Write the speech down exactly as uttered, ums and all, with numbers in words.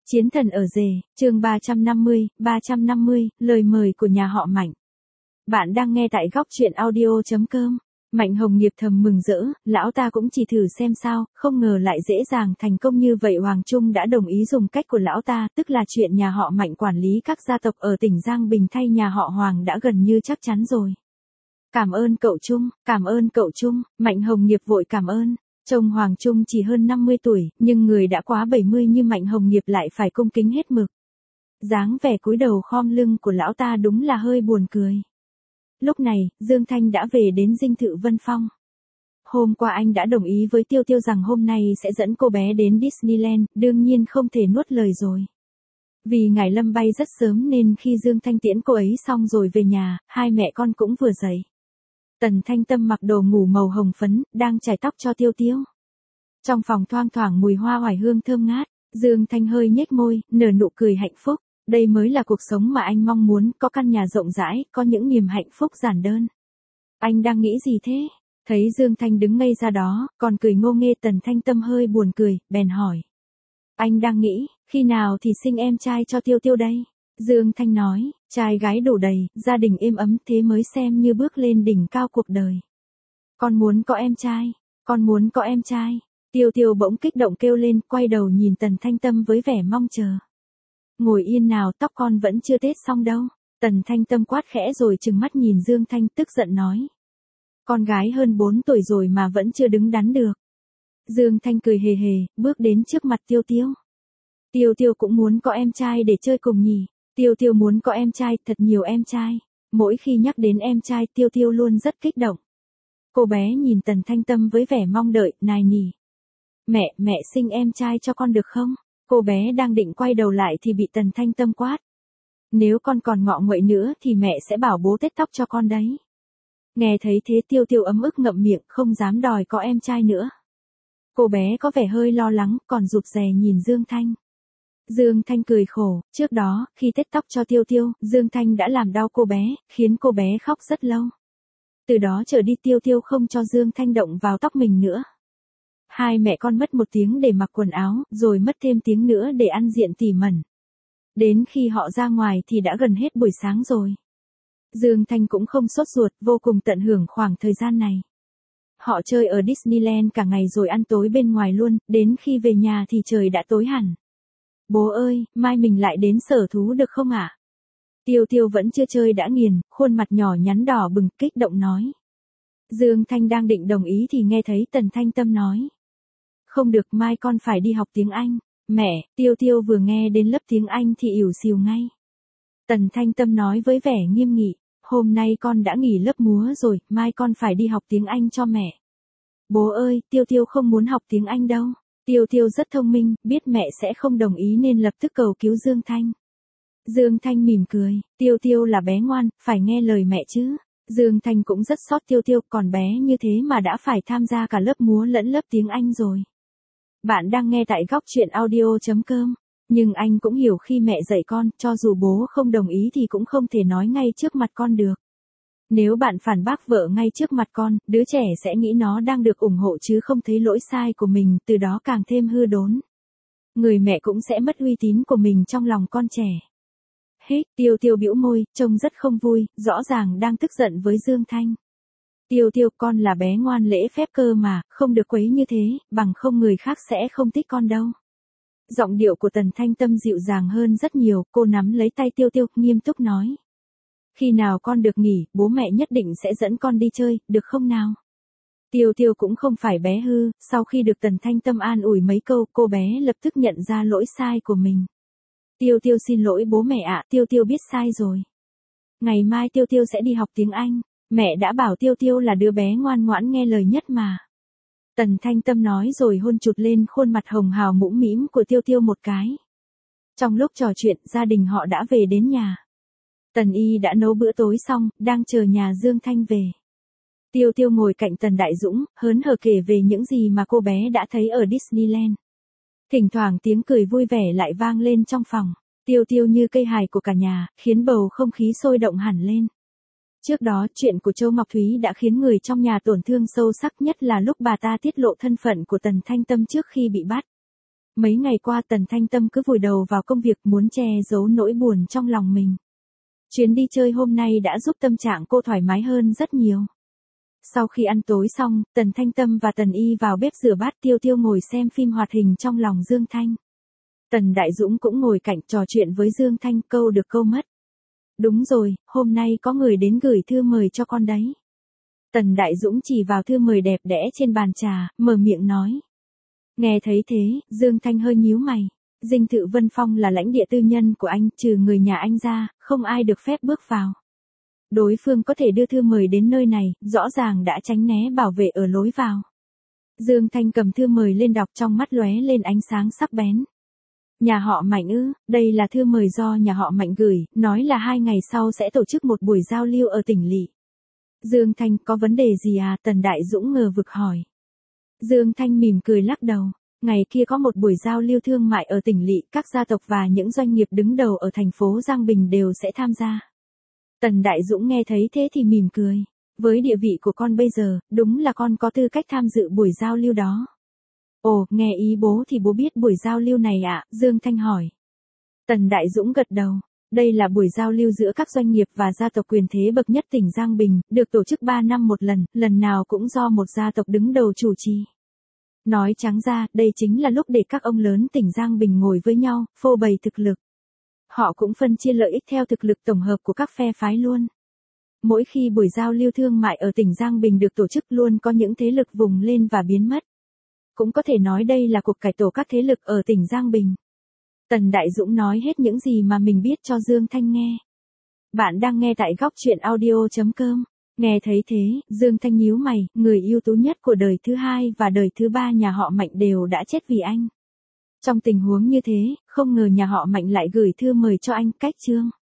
Chiến thần ở rể, chương ba trăm năm mươi, ba trăm năm mươi, lời mời của nhà họ Mạnh. Bạn đang nghe tại góc truyện audio chấm com. Mạnh Hồng Nghiệp thầm mừng rỡ, lão ta cũng chỉ thử xem sao, không ngờ lại dễ dàng thành công như vậy. Hoàng Trung đã đồng ý dùng cách của lão ta, tức là chuyện nhà họ Mạnh quản lý các gia tộc ở tỉnh Giang Bình thay nhà họ Hoàng đã gần như chắc chắn rồi. Cảm ơn cậu Trung, cảm ơn cậu Trung, Mạnh Hồng Nghiệp vội cảm ơn. Chồng Hoàng Trung chỉ hơn năm mươi tuổi, nhưng người đã quá bảy mươi như Mạnh Hồng Nghiệp lại phải cung kính hết mực. Dáng vẻ cúi đầu khom lưng của lão ta đúng là hơi buồn cười. Lúc này, Dương Thanh đã về đến dinh thự Vân Phong. Hôm qua anh đã đồng ý với Tiêu Tiêu rằng hôm nay sẽ dẫn cô bé đến Disneyland, đương nhiên không thể nuốt lời rồi. Vì Ngải Lâm bay rất sớm nên khi Dương Thanh tiễn cô ấy xong rồi về nhà, hai mẹ con cũng vừa dậy. Tần Thanh Tâm mặc đồ ngủ màu hồng phấn, đang chải tóc cho Tiêu Tiêu. Trong phòng thoang thoảng mùi hoa oải hương thơm ngát, Dương Thanh hơi nhếch môi, nở nụ cười hạnh phúc. Đây mới là cuộc sống mà anh mong muốn, có căn nhà rộng rãi, có những niềm hạnh phúc giản đơn. Anh đang nghĩ gì thế? Thấy Dương Thanh đứng ngây ra đó, còn cười ngô nghê. Tần Thanh Tâm hơi buồn cười, bèn hỏi. Anh đang nghĩ, khi nào thì sinh em trai cho Tiêu Tiêu đây? Dương Thanh nói, trai gái đủ đầy, gia đình êm ấm thế mới xem như bước lên đỉnh cao cuộc đời. Con muốn có em trai, con muốn có em trai. Tiêu Tiêu bỗng kích động kêu lên, quay đầu nhìn Tần Thanh Tâm với vẻ mong chờ. Ngồi yên nào, tóc con vẫn chưa tết xong đâu. Tần Thanh Tâm quát khẽ rồi trừng mắt nhìn Dương Thanh tức giận nói. Con gái hơn bốn tuổi rồi mà vẫn chưa đứng đắn được. Dương Thanh cười hề hề, bước đến trước mặt Tiêu Tiêu. Tiêu Tiêu cũng muốn có em trai để chơi cùng nhỉ. Tiêu Tiêu muốn có em trai, thật nhiều em trai. Mỗi khi nhắc đến em trai, Tiêu Tiêu luôn rất kích động. Cô bé nhìn Tần Thanh Tâm với vẻ mong đợi, nài nỉ. Mẹ, mẹ sinh em trai cho con được không? Cô bé đang định quay đầu lại thì bị Tần Thanh Tâm quát. Nếu con còn ngọ nguậy nữa thì mẹ sẽ bảo bố tết tóc cho con đấy. Nghe thấy thế Tiêu Tiêu ấm ức ngậm miệng, không dám đòi có em trai nữa. Cô bé có vẻ hơi lo lắng, còn rụt rè nhìn Dương Thanh. Dương Thanh cười khổ, trước đó, khi tết tóc cho Tiêu Tiêu, Dương Thanh đã làm đau cô bé, khiến cô bé khóc rất lâu. Từ đó trở đi Tiêu Tiêu không cho Dương Thanh động vào tóc mình nữa. Hai mẹ con mất một tiếng để mặc quần áo, rồi mất thêm tiếng nữa để ăn diện tỉ mẩn. Đến khi họ ra ngoài thì đã gần hết buổi sáng rồi. Dương Thanh cũng không sốt ruột, vô cùng tận hưởng khoảng thời gian này. Họ chơi ở Disneyland cả ngày rồi ăn tối bên ngoài luôn, đến khi về nhà thì trời đã tối hẳn. Bố ơi, mai mình lại đến sở thú được không ạ? À? Tiêu Tiêu vẫn chưa chơi đã nghiền, khuôn mặt nhỏ nhắn đỏ bừng, kích động nói. Dương Thanh đang định đồng ý thì nghe thấy Tần Thanh Tâm nói. Không được, mai con phải đi học tiếng Anh. Mẹ, Tiêu Tiêu vừa nghe đến lớp tiếng Anh thì ỉu xìu ngay. Tần Thanh Tâm nói với vẻ nghiêm nghị. Hôm nay con đã nghỉ lớp múa rồi, mai con phải đi học tiếng Anh cho mẹ. Bố ơi, Tiêu Tiêu không muốn học tiếng Anh đâu. Tiêu Tiêu rất thông minh, biết mẹ sẽ không đồng ý nên lập tức cầu cứu Dương Thanh. Dương Thanh mỉm cười, Tiêu Tiêu là bé ngoan, phải nghe lời mẹ chứ. Dương Thanh cũng rất xót Tiêu Tiêu, còn bé như thế mà đã phải tham gia cả lớp múa lẫn lớp tiếng Anh rồi. Bạn đang nghe tại góc truyện audio chấm com. Nhưng anh cũng hiểu khi mẹ dạy con, cho dù bố không đồng ý thì cũng không thể nói ngay trước mặt con được. Nếu bạn phản bác vợ ngay trước mặt con, đứa trẻ sẽ nghĩ nó đang được ủng hộ chứ không thấy lỗi sai của mình, từ đó càng thêm hư đốn. Người mẹ cũng sẽ mất uy tín của mình trong lòng con trẻ. Hít, Tiêu Tiêu bĩu môi, trông rất không vui, rõ ràng đang tức giận với Dương Thanh. Tiêu Tiêu, con là bé ngoan lễ phép cơ mà, không được quấy như thế, bằng không người khác sẽ không thích con đâu. Giọng điệu của Tần Thanh Tâm dịu dàng hơn rất nhiều, cô nắm lấy tay Tiêu Tiêu, nghiêm túc nói. Khi nào con được nghỉ, bố mẹ nhất định sẽ dẫn con đi chơi, được không nào? Tiêu Tiêu cũng không phải bé hư, sau khi được Tần Thanh Tâm an ủi mấy câu, cô bé lập tức nhận ra lỗi sai của mình. Tiêu Tiêu xin lỗi bố mẹ ạ, Tiêu Tiêu biết sai rồi. Ngày mai Tiêu Tiêu sẽ đi học tiếng Anh, mẹ đã bảo Tiêu Tiêu là đứa bé ngoan ngoãn nghe lời nhất mà. Tần Thanh Tâm nói rồi hôn chụt lên khuôn mặt hồng hào mũm mĩm của Tiêu Tiêu một cái. Trong lúc trò chuyện, gia đình họ đã về đến nhà. Tần Y đã nấu bữa tối xong, đang chờ nhà Dương Thanh về. Tiêu Tiêu ngồi cạnh Tần Đại Dũng, hớn hở kể về những gì mà cô bé đã thấy ở Disneyland. Thỉnh thoảng tiếng cười vui vẻ lại vang lên trong phòng. Tiêu Tiêu như cây hài của cả nhà, khiến bầu không khí sôi động hẳn lên. Trước đó, chuyện của Châu Ngọc Thúy đã khiến người trong nhà tổn thương sâu sắc, nhất là lúc bà ta tiết lộ thân phận của Tần Thanh Tâm trước khi bị bắt. Mấy ngày qua Tần Thanh Tâm cứ vùi đầu vào công việc muốn che giấu nỗi buồn trong lòng mình. Chuyến đi chơi hôm nay đã giúp tâm trạng cô thoải mái hơn rất nhiều. Sau khi ăn tối xong, Tần Thanh Tâm và Tần Y vào bếp rửa bát, Tiêu Tiêu ngồi xem phim hoạt hình trong lòng Dương Thanh. Tần Đại Dũng cũng ngồi cạnh trò chuyện với Dương Thanh, câu được câu mất. Đúng rồi, hôm nay có người đến gửi thư mời cho con đấy. Tần Đại Dũng chỉ vào thư mời đẹp đẽ trên bàn trà, mở miệng nói. Nghe thấy thế, Dương Thanh hơi nhíu mày. Dinh thự Vân Phong là lãnh địa tư nhân của anh, trừ người nhà anh ra, không ai được phép bước vào. Đối phương có thể đưa thư mời đến nơi này, rõ ràng đã tránh né bảo vệ ở lối vào. Dương Thanh cầm thư mời lên đọc, trong mắt lóe lên ánh sáng sắc bén. Nhà họ Mạnh ư, đây là thư mời do nhà họ Mạnh gửi, nói là hai ngày sau sẽ tổ chức một buổi giao lưu ở tỉnh lỵ. Dương Thanh, có vấn đề gì à? Tần Đại Dũng ngờ vực hỏi. Dương Thanh mỉm cười lắc đầu. Ngày kia có một buổi giao lưu thương mại ở tỉnh lỵ, các gia tộc và những doanh nghiệp đứng đầu ở thành phố Giang Bình đều sẽ tham gia. Tần Đại Dũng nghe thấy thế thì mỉm cười. Với địa vị của con bây giờ, đúng là con có tư cách tham dự buổi giao lưu đó. Ồ, nghe ý bố thì bố biết buổi giao lưu này ạ, Dương Thanh hỏi. Tần Đại Dũng gật đầu. Đây là buổi giao lưu giữa các doanh nghiệp và gia tộc quyền thế bậc nhất tỉnh Giang Bình, được tổ chức ba năm một lần, lần nào cũng do một gia tộc đứng đầu chủ trì. Nói trắng ra, đây chính là lúc để các ông lớn tỉnh Giang Bình ngồi với nhau, phô bày thực lực. Họ cũng phân chia lợi ích theo thực lực tổng hợp của các phe phái luôn. Mỗi khi buổi giao lưu thương mại ở tỉnh Giang Bình được tổ chức luôn có những thế lực vùng lên và biến mất. Cũng có thể nói đây là cuộc cải tổ các thế lực ở tỉnh Giang Bình. Tần Đại Dũng nói hết những gì mà mình biết cho Dương Thanh nghe. Bạn đang nghe tại góc truyện audio chấm com. Nghe thấy thế, Dương Thanh nhíu mày, người ưu tú nhất của đời thứ hai và đời thứ ba nhà họ Mạnh đều đã chết vì anh. Trong tình huống như thế, không ngờ nhà họ Mạnh lại gửi thư mời cho anh. Cách chương